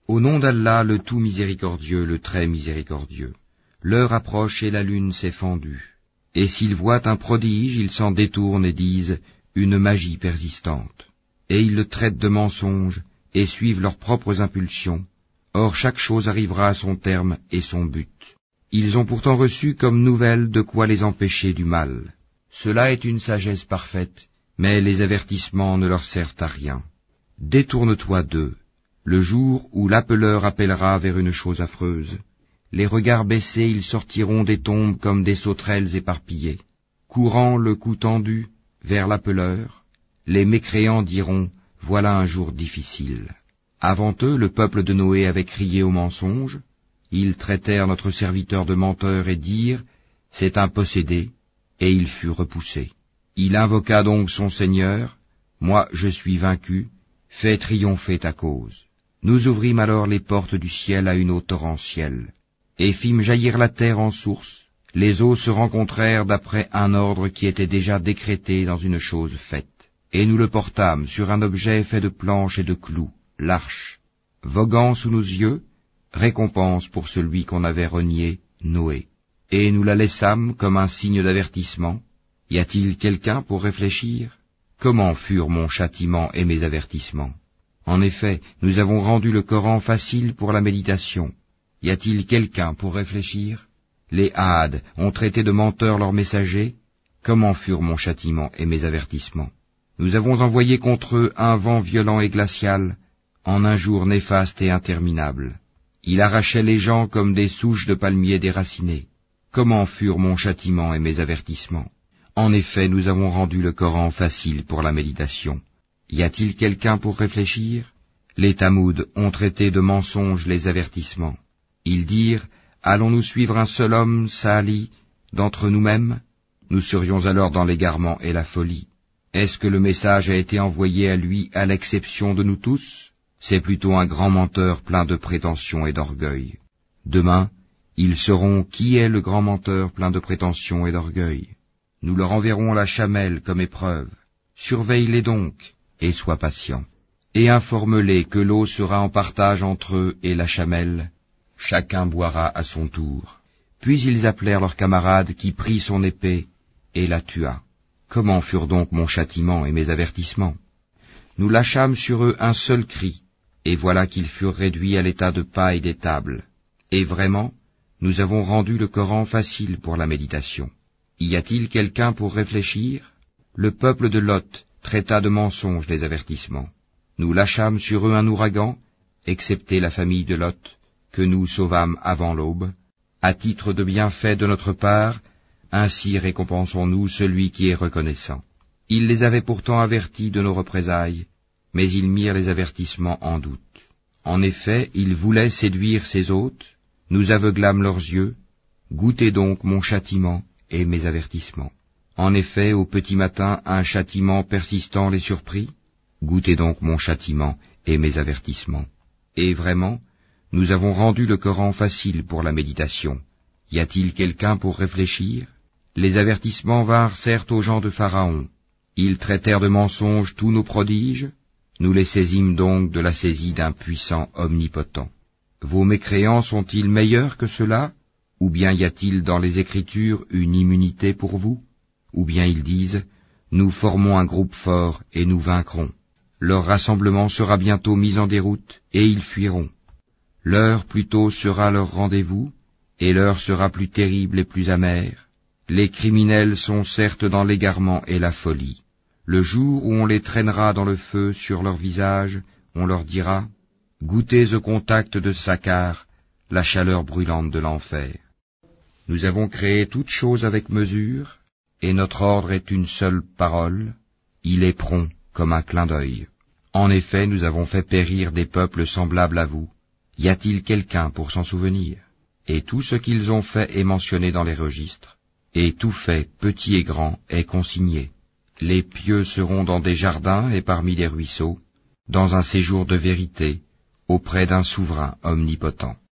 Au nom d'Allah, le tout miséricordieux, le très miséricordieux. L'heure approche et la lune s'est fendue. Et s'ils voient un prodige, ils s'en détournent et disent une magie persistante. Et ils le traitent de mensonge et suivent leurs propres impulsions. Or chaque chose arrivera à son terme et son but. Ils ont pourtant reçu comme nouvelle de quoi les empêcher du mal. Cela est une sagesse parfaite, mais les avertissements ne leur servent à rien. Détourne-toi d'eux. Le jour où l'appeleur appellera vers une chose affreuse, les regards baissés, ils sortiront des tombes comme des sauterelles éparpillées. Courant le cou tendu vers l'appeleur, les mécréants diront « Voilà un jour difficile ». Avant eux, le peuple de Noé avait crié au mensonge. Ils traitèrent notre serviteur de menteur et dirent « C'est un possédé », et il fut repoussé. Il invoqua donc son Seigneur « Moi je suis vaincu, fais triompher ta cause ». Nous ouvrîmes alors les portes du ciel à une eau torrentielle, et fîmes jaillir la terre en source. Les eaux se rencontrèrent d'après un ordre qui était déjà décrété dans une chose faite. Et nous le portâmes sur un objet fait de planches et de clous, l'arche, voguant sous nos yeux, récompense pour celui qu'on avait renié, Noé. Et nous la laissâmes comme un signe d'avertissement. Y a-t-il quelqu'un pour réfléchir? Comment furent mon châtiment et mes avertissements? En effet, nous avons rendu le Coran facile pour la méditation. Y a-t-il quelqu'un pour réfléchir? Les Hades ont traité de menteurs leurs messagers. Comment furent mon châtiment et mes avertissements? Nous avons envoyé contre eux un vent violent et glacial, en un jour néfaste et interminable. Il arrachait les gens comme des souches de palmiers déracinées. Comment furent mon châtiment et mes avertissements? En effet, nous avons rendu le Coran facile pour la méditation. Y a-t-il quelqu'un pour réfléchir? Les Tamouds ont traité de mensonges les avertissements. Ils dirent, allons-nous suivre un seul homme, Saali, d'entre nous-mêmes? Nous serions alors dans l'égarement et la folie. Est-ce que le message a été envoyé à lui à l'exception de nous tous? C'est plutôt un grand menteur plein de prétentions et d'orgueil. Demain, ils sauront qui est le grand menteur plein de prétentions et d'orgueil. Nous leur enverrons la chamelle comme épreuve. Surveille-les donc, et sois patient. Et informe-les que l'eau sera en partage entre eux et la chamelle. Chacun boira à son tour. Puis ils appelèrent leur camarade qui prit son épée et la tua. Comment furent donc mon châtiment et mes avertissements? Nous lâchâmes sur eux un seul cri, et voilà qu'ils furent réduits à l'état de paille des tables. Et vraiment, nous avons rendu le Coran facile pour la méditation. Y a-t-il quelqu'un pour réfléchir? Le peuple de Lot traita de mensonges les avertissements. Nous lâchâmes sur eux un ouragan, excepté la famille de Lot, que nous sauvâmes avant l'aube. À titre de bienfait de notre part, ainsi récompensons-nous celui qui est reconnaissant. Ils les avaient pourtant avertis de nos représailles, mais ils mirent les avertissements en doute. En effet, ils voulaient séduire ses hôtes, nous aveuglâmes leurs yeux, goûtez donc mon châtiment et mes avertissements. En effet, au petit matin, un châtiment persistant les surprit, goûtez donc mon châtiment et mes avertissements. Et vraiment, nous avons rendu le Coran facile pour la méditation. Y a-t-il quelqu'un pour réfléchir? Les avertissements vinrent certes aux gens de Pharaon. Ils traitèrent de mensonges tous nos prodiges. Nous les saisîmes donc de la saisie d'un puissant omnipotent. Vos mécréants sont-ils meilleurs que ceux-là? Ou bien y a-t-il dans les Écritures une immunité pour vous? Ou bien ils disent, nous formons un groupe fort et nous vaincrons. Leur rassemblement sera bientôt mis en déroute et ils fuiront. L'heure plutôt sera leur rendez-vous, et l'heure sera plus terrible et plus amère. Les criminels sont certes dans l'égarement et la folie. Le jour où on les traînera dans le feu sur leur visage, on leur dira, goûtez au contact de Sakar, la chaleur brûlante de l'enfer. Nous avons créé toute chose avec mesure, et notre ordre est une seule parole, il est prompt comme un clin d'œil. En effet, nous avons fait périr des peuples semblables à vous. Y a-t-il quelqu'un pour s'en souvenir? Et tout ce qu'ils ont fait est mentionné dans les registres, et tout fait, petit et grand, est consigné. Les pieux seront dans des jardins et parmi les ruisseaux, dans un séjour de vérité, auprès d'un souverain omnipotent.